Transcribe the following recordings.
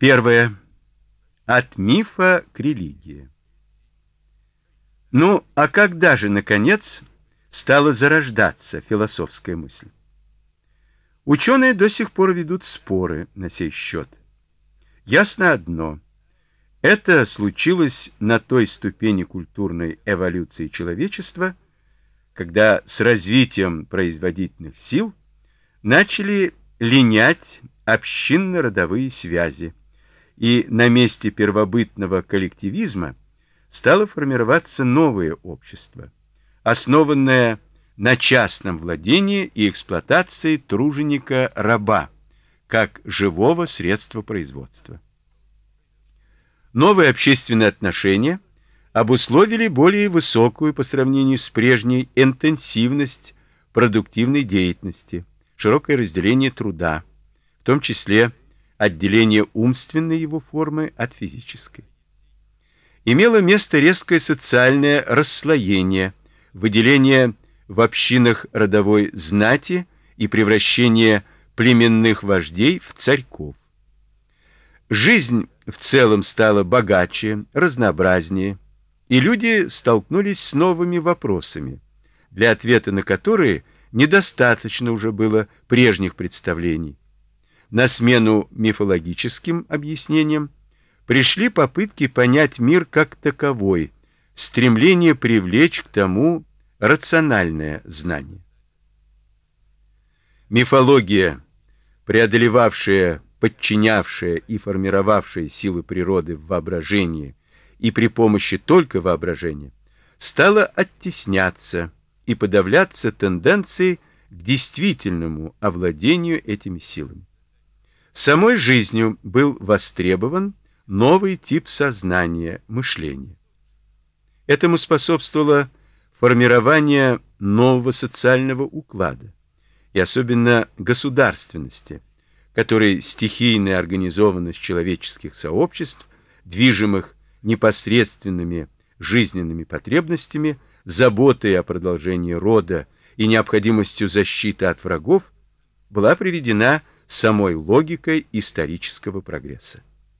Первое. От мифа к религии. Ну, а когда же, наконец, стала зарождаться философская мысль? Ученые до сих пор ведут споры на сей счет. Ясно одно. Это случилось на той ступени культурной эволюции человечества, когда с развитием производительных сил начали линять общинно-родовые связи, и на месте первобытного коллективизма стало формироваться новое общество, основанное на частном владении и эксплуатации труженика-раба как живого средства производства. Новые общественные отношения обусловили более высокую по сравнению с прежней интенсивность продуктивной деятельности, широкое разделение труда, в том числе отделение умственной его формы от физической. Имело место резкое социальное расслоение, выделение в общинах родовой знати и превращение племенных вождей в царьков. Жизнь в целом стала богаче, разнообразнее, и люди столкнулись с новыми вопросами, для ответа на которые недостаточно уже было прежних представлений. На смену мифологическим объяснениям пришли попытки понять мир как таковой, стремление привлечь к тому рациональное знание. Мифология, преодолевавшая, подчинявшая и формировавшая силы природы в воображении и при помощи только воображения, стала оттесняться и подавляться тенденцией к действительному овладению этими силами. Самой жизнью был востребован новый тип сознания, мышления. Этому способствовало формирование нового социального уклада, и особенно государственности, которой стихийная организованность человеческих сообществ, движимых непосредственными жизненными потребностями, заботой о продолжении рода и необходимостью защиты от врагов, была приведена самой логикой исторического прогресса.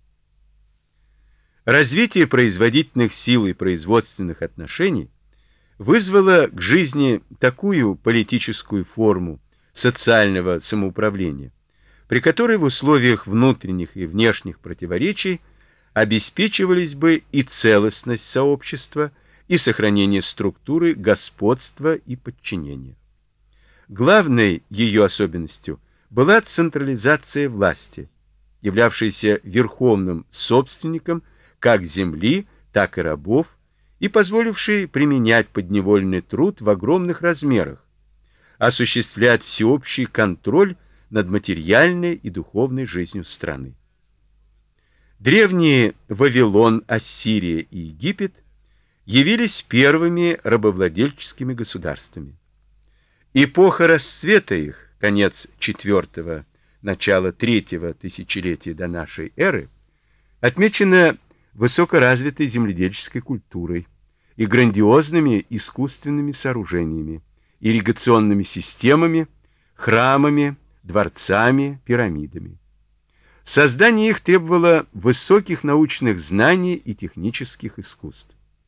Развитие производительных сил и производственных отношений вызвало к жизни такую политическую форму социального самоуправления, при которой в условиях внутренних и внешних противоречий обеспечивались бы и целостность сообщества, и сохранение структуры господства и подчинения. Главной ее особенностью была централизация власти, являвшейся верховным собственником как земли, так и рабов, и позволившей применять подневольный труд в огромных размерах, осуществлять всеобщий контроль над материальной и духовной жизнью страны. Древние Вавилон, Ассирия и Египет явились первыми рабовладельческими государствами. Эпоха расцвета их, конец IV – начало III тысячелетия до нашей эры, отмечена высокоразвитой земледельческой культурой и грандиозными искусственными сооружениями, ирригационными системами, храмами, дворцами, пирамидами. Создание их требовало высоких научных знаний и технических искусств.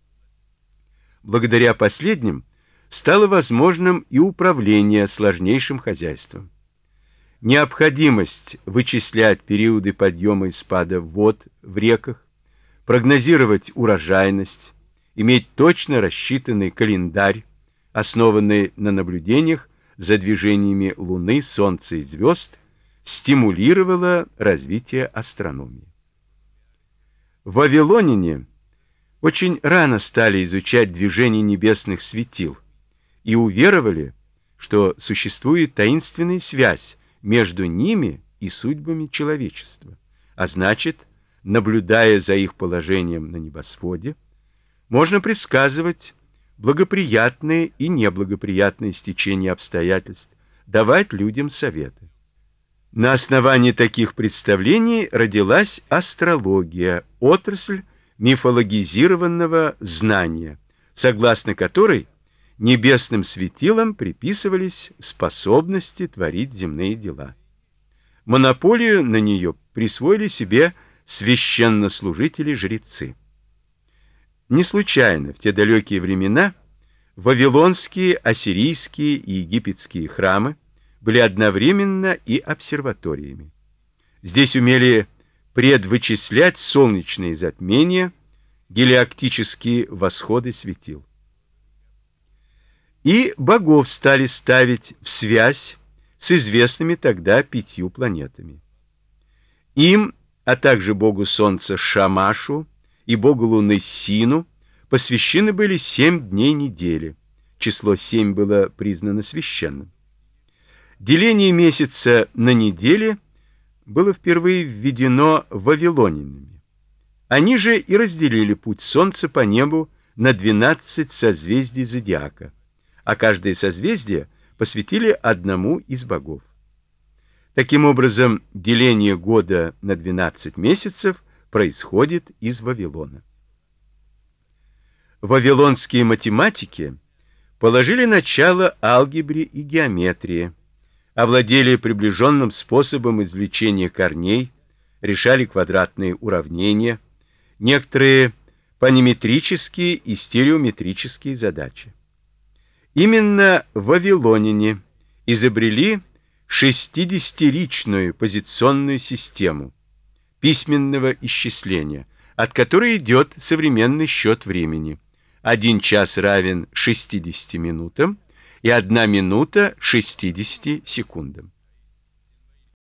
Благодаря последним стало возможным и управление сложнейшим хозяйством. Необходимость вычислять периоды подъема и спада вод в реках, прогнозировать урожайность, иметь точно рассчитанный календарь, основанный на наблюдениях за движениями Луны, Солнца и звезд, стимулировала развитие астрономии. Вавилоняне очень рано стали изучать движение небесных светил и уверовали, что существует таинственная связь между ними и судьбами человечества, а значит, наблюдая за их положением на небосводе, можно предсказывать благоприятные и неблагоприятные стечения обстоятельств, давать людям советы. На основании таких представлений родилась астрология, отрасль мифологизированного знания, согласно которой небесным светилам приписывались способности творить земные дела. Монополию на нее присвоили себе священнослужители-жрецы. Не случайно в те далекие времена вавилонские, ассирийские и египетские храмы были одновременно и обсерваториями. Здесь умели предвычислять солнечные затмения, гелиоктические восходы светил. И богов стали ставить в связь с известными тогда 5 планетами. Им, а также богу солнца Шамашу и богу луны Сину посвящены были 7 дней недели. Число 7 было признано священным. Деление месяца на недели было впервые введено вавилонянами. Они же и разделили путь солнца по небу на 12 созвездий зодиака, а каждое созвездие посвятили одному из богов. Таким образом, деление года на 12 месяцев происходит из Вавилона. Вавилонские математики положили начало алгебре и геометрии, овладели приближенным способом извлечения корней, решали квадратные уравнения, некоторые паниметрические и стереометрические задачи. Именно вавилоняне изобрели 60-ричную позиционную систему письменного исчисления, от которой идет современный счет времени. 1 час равен 60 минутам и 1 минута 60 секундам.